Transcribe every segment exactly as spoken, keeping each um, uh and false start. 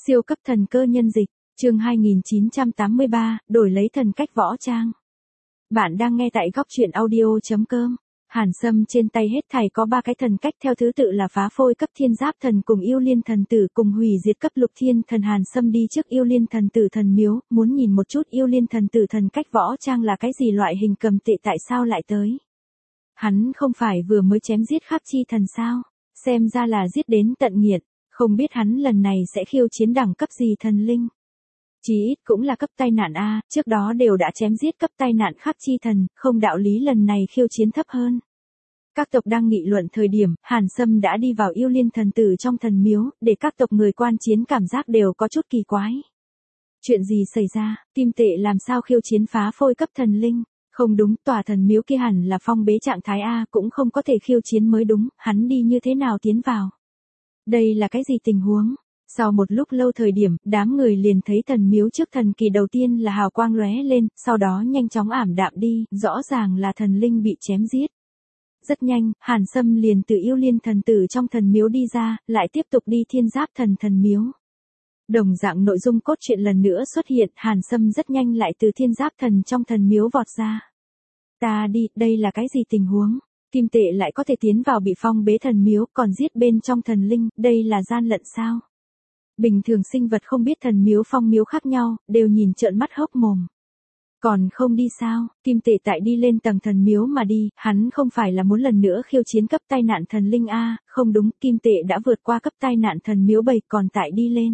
Siêu cấp thần cơ nhân dịch, chương hai nghìn chín trăm tám mươi ba, đổi lấy thần cách võ trang. Bạn đang nghe tại góc truyện audio chấm com. Hàn Sâm trên tay hết thảy có ba cái thần cách theo thứ tự là phá phôi cấp thiên giáp thần cùng yêu liên thần tử cùng hủy diệt cấp lục thiên thần. Hàn Sâm đi trước yêu liên thần tử thần miếu, muốn nhìn một chút yêu liên thần tử thần cách võ trang là cái gì loại hình cầm tệ tại sao lại tới. Hắn không phải vừa mới chém giết khắc chi thần sao, xem ra là giết đến tận nghiện, không biết hắn lần này sẽ khiêu chiến đẳng cấp gì thần linh. Chí ít cũng là cấp tai nạn A, trước đó đều đã chém giết cấp tai nạn khắc chi thần, không đạo lý lần này khiêu chiến thấp hơn. Các tộc đang nghị luận thời điểm, Hàn Sâm đã đi vào yêu liên thần tử trong thần miếu, để các tộc người quan chiến cảm giác đều có chút kỳ quái. Chuyện gì xảy ra, Kim Tệ làm sao khiêu chiến phá phôi cấp thần linh? Không đúng, tòa thần miếu kia hẳn là phong bế trạng thái A, cũng không có thể khiêu chiến mới đúng, hắn đi như thế nào tiến vào? Đây là cái gì tình huống? Sau một lúc lâu thời điểm, đám người liền thấy thần miếu trước thần kỳ đầu tiên là hào quang lóe lên, sau đó nhanh chóng ảm đạm đi, rõ ràng là thần linh bị chém giết. Rất nhanh, Hàn Sâm liền từ yêu liên thần tử trong thần miếu đi ra, lại tiếp tục đi thiên giáp thần thần miếu. Đồng dạng nội dung cốt truyện lần nữa xuất hiện, Hàn Sâm rất nhanh lại từ thiên giáp thần trong thần miếu vọt ra. Ta đi, đây là cái gì tình huống? Kim Tệ lại có thể tiến vào bị phong bế thần miếu, còn giết bên trong thần linh, đây là gian lận sao? Bình thường sinh vật không biết thần miếu phong miếu khác nhau, đều nhìn trợn mắt hốc mồm. Còn không đi sao, Kim Tệ tại đi lên tầng thần miếu mà đi, hắn không phải là muốn lần nữa khiêu chiến cấp tai nạn thần linh A, không đúng, Kim Tệ đã vượt qua cấp tai nạn thần miếu bảy còn tại đi lên.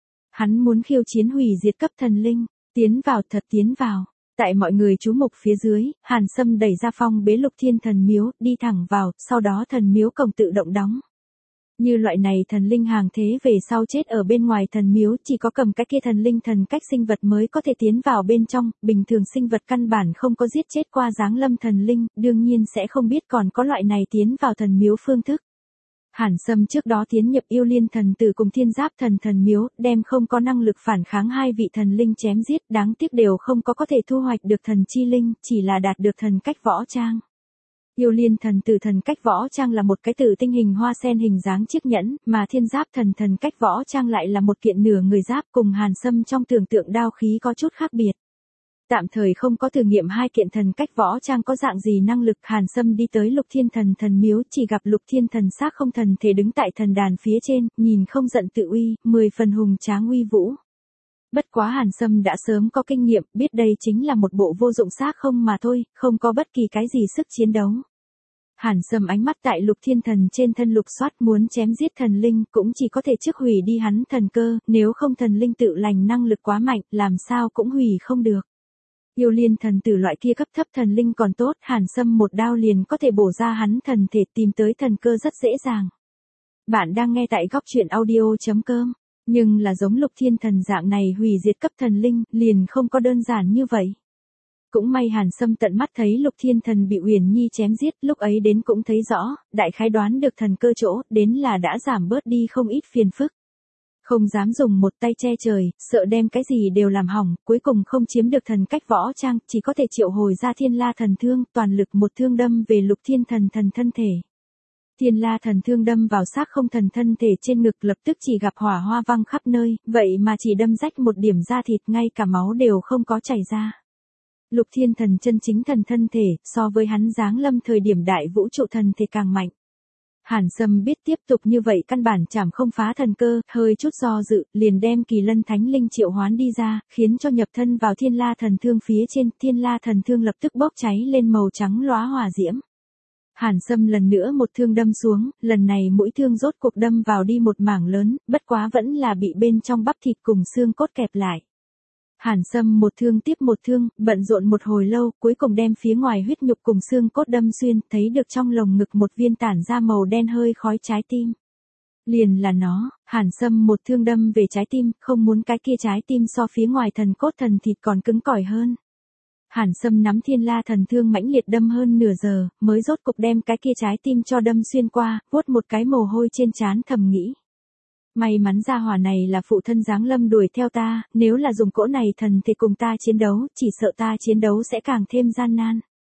Hắn muốn khiêu chiến hủy diệt cấp thần linh, tiến vào thật tiến vào. Tại mọi người chú mục phía dưới, Hàn Sâm đẩy ra phong bế lục thiên thần miếu, đi thẳng vào, sau đó thần miếu cổng tự động đóng. Như loại này thần linh hàng thế về sau chết ở bên ngoài thần miếu, chỉ có cầm cái kia thần linh thần cách sinh vật mới có thể tiến vào bên trong, bình thường sinh vật căn bản không có giết chết qua giáng lâm thần linh, đương nhiên sẽ không biết còn có loại này tiến vào thần miếu phương thức. Hàn Sâm trước đó tiến nhập yêu liên thần tử cùng thiên giáp thần thần miếu, đem không có năng lực phản kháng hai vị thần linh chém giết, đáng tiếc đều không có có thể thu hoạch được thần chi linh, chỉ là đạt được thần cách võ trang. Yêu liên thần tử thần cách võ trang là một cái tử tinh hình hoa sen hình dáng chiếc nhẫn, mà thiên giáp thần thần cách võ trang lại là một kiện nửa người giáp, cùng Hàn Sâm trong tưởng tượng đao khí có chút khác biệt. Tạm thời không có thử nghiệm hai kiện thần cách võ trang có dạng gì năng lực, Hàn Sâm đi tới lục thiên thần thần miếu, chỉ gặp lục thiên thần xác không thần thể đứng tại thần đàn phía trên, nhìn không giận tự uy, mười phần hùng tráng uy vũ. Bất quá Hàn Sâm đã sớm có kinh nghiệm, biết đây chính là một bộ vô dụng xác không mà thôi, không có bất kỳ cái gì sức chiến đấu. Hàn Sâm ánh mắt tại lục thiên thần trên thân lục soát, muốn chém giết thần linh cũng chỉ có thể trước hủy đi hắn thần cơ, nếu không thần linh tự lành năng lực quá mạnh, làm sao cũng hủy không được. Yêu liên thần tử loại kia cấp thấp thần linh còn tốt, Hàn Sâm một đao liền có thể bổ ra hắn thần thể, tìm tới thần cơ rất dễ dàng. Bạn đang nghe tại góc truyện audio chấm com, nhưng là giống lục thiên thần dạng này hủy diệt cấp thần linh, liền không có đơn giản như vậy. Cũng may Hàn Sâm tận mắt thấy lục thiên thần bị Uyển Nhi chém giết, lúc ấy đến cũng thấy rõ, đại khái đoán được thần cơ chỗ, đến là đã giảm bớt đi không ít phiền phức. Không dám dùng một tay che trời, sợ đem cái gì đều làm hỏng, cuối cùng không chiếm được thần cách võ trang, chỉ có thể triệu hồi ra thiên la thần thương, toàn lực một thương đâm về lục thiên thần thần thân thể. Thiên la thần thương đâm vào xác không thần thân thể trên ngực, lập tức chỉ gặp hỏa hoa văng khắp nơi, vậy mà chỉ đâm rách một điểm da thịt, ngay cả máu đều không có chảy ra. Lục thiên thần chân chính thần thân thể, so với hắn giáng lâm thời điểm đại vũ trụ thần thể càng mạnh. Hàn Sâm biết tiếp tục như vậy căn bản chảm không phá thần cơ, hơi chút do dự, liền đem kỳ lân thánh linh triệu hoán đi ra, khiến cho nhập thân vào thiên la thần thương phía trên, thiên la thần thương lập tức bốc cháy lên màu trắng lóa hỏa diễm. Hàn Sâm lần nữa một thương đâm xuống, lần này mũi thương rốt cuộc đâm vào đi một mảng lớn, bất quá vẫn là bị bên trong bắp thịt cùng xương cốt kẹp lại. Hàn Sâm một thương tiếp một thương, bận rộn một hồi lâu, cuối cùng đem phía ngoài huyết nhục cùng xương cốt đâm xuyên, thấy được trong lồng ngực một viên tản ra màu đen hơi khói trái tim. Liền là nó, Hàn Sâm một thương đâm về trái tim, không muốn cái kia trái tim so phía ngoài thần cốt thần thịt còn cứng cỏi hơn. Hàn Sâm nắm thiên la thần thương mãnh liệt đâm hơn nửa giờ, mới rốt cục đem cái kia trái tim cho đâm xuyên qua, vuốt một cái mồ hôi trên trán thầm nghĩ. May mắn gia hỏa này là phụ thân giáng lâm đuổi theo ta, nếu là dùng cỗ này thần thì cùng ta chiến đấu, chỉ sợ ta chiến đấu sẽ càng thêm gian nan.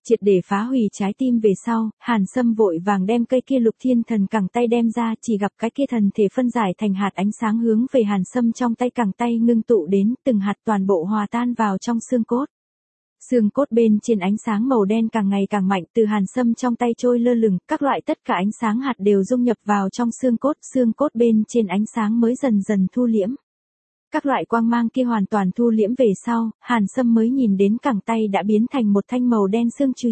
Triệt để phá hủy trái tim về sau, Hàn Sâm vội vàng đem cây kia Lục Thiên Thần cẳng tay đem ra, chỉ gặp cái kia thần thể phân giải thành hạt ánh sáng hướng về Hàn Sâm trong tay cẳng tay ngưng tụ đến, từng hạt toàn bộ hòa tan vào trong xương cốt. Xương cốt bên trên ánh sáng màu đen càng ngày càng mạnh, từ Hàn Sâm trong tay trôi lơ lửng, các loại tất cả ánh sáng hạt đều dung nhập vào trong xương cốt, xương cốt bên trên ánh sáng mới dần dần thu liễm. Các loại quang mang kia hoàn toàn thu liễm về sau, Hàn Sâm mới nhìn đến cẳng tay đã biến thành một thanh màu đen xương chùy.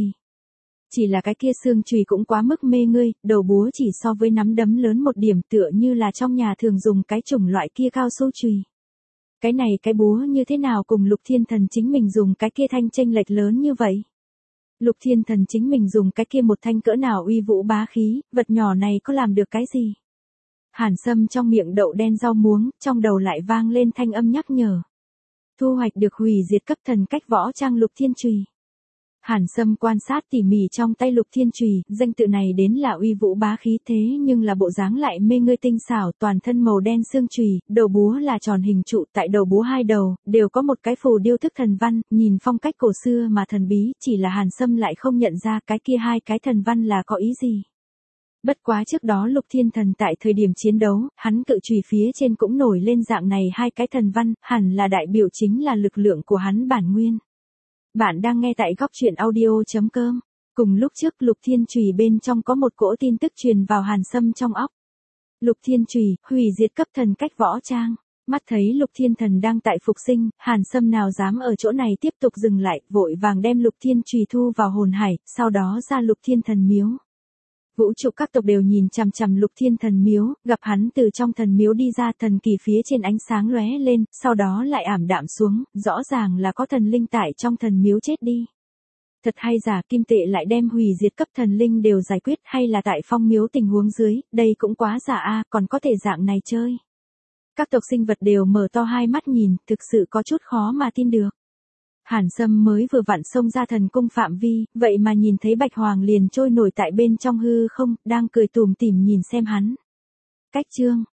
Chỉ là cái kia xương chùy cũng quá mức mê ngươi, đầu búa chỉ so với nắm đấm lớn một điểm, tựa như là trong nhà thường dùng cái chủng loại kia cao su chùy. Cái này cái búa như thế nào cùng Lục Thiên Thần chính mình dùng cái kia thanh chênh lệch lớn như vậy? Lục Thiên Thần chính mình dùng cái kia một thanh cỡ nào uy vũ bá khí, vật nhỏ này có làm được cái gì? Hàn Sâm trong miệng đậu đen rau muống, trong đầu lại vang lên thanh âm nhắc nhở. Thu hoạch được hủy diệt cấp thần cách võ trang Lục Thiên Chùy. Hàn Sâm quan sát tỉ mỉ trong tay Lục Thiên Chùy, danh tự này đến là uy vũ bá khí thế nhưng là bộ dáng lại mê ngươi tinh xảo, toàn thân màu đen xương chùy, đầu búa là tròn hình trụ, tại đầu búa hai đầu, đều có một cái phù điêu thức thần văn, nhìn phong cách cổ xưa mà thần bí, chỉ là Hàn Sâm lại không nhận ra cái kia hai cái thần văn là có ý gì. Bất quá trước đó Lục Thiên Thần tại thời điểm chiến đấu, hắn cự chùy phía trên cũng nổi lên dạng này hai cái thần văn, hẳn là đại biểu chính là lực lượng của hắn bản nguyên. Bạn đang nghe tại góc truyện audio chấm com. Cùng lúc trước Lục Thiên Chùy bên trong có một cỗ tin tức truyền vào Hàn Sâm trong óc. Lục Thiên Chùy, hủy diệt cấp thần cách võ trang. Mắt thấy Lục Thiên Thần đang tại phục sinh, Hàn Sâm nào dám ở chỗ này tiếp tục dừng lại, vội vàng đem Lục Thiên Chùy thu vào hồn hải, sau đó ra Lục Thiên Thần miếu. Vũ trụ các tộc đều nhìn chằm chằm Lục Thiên Thần miếu, gặp hắn từ trong thần miếu đi ra, thần kỳ phía trên ánh sáng lóe lên, sau đó lại ảm đạm xuống, rõ ràng là có thần linh tại trong thần miếu chết đi. Thật hay giả, kim tệ lại đem hủy diệt cấp thần linh đều giải quyết, hay là tại phong miếu tình huống dưới, đây cũng quá giả a, còn có thể dạng này chơi. Các tộc sinh vật đều mở to hai mắt nhìn, thực sự có chút khó mà tin được. Hàn Sâm mới vừa vặn xông ra thần cung phạm vi, vậy mà nhìn thấy Bạch Hoàng liền trôi nổi tại bên trong hư không, đang cười tủm tỉm nhìn xem hắn. Cách chương,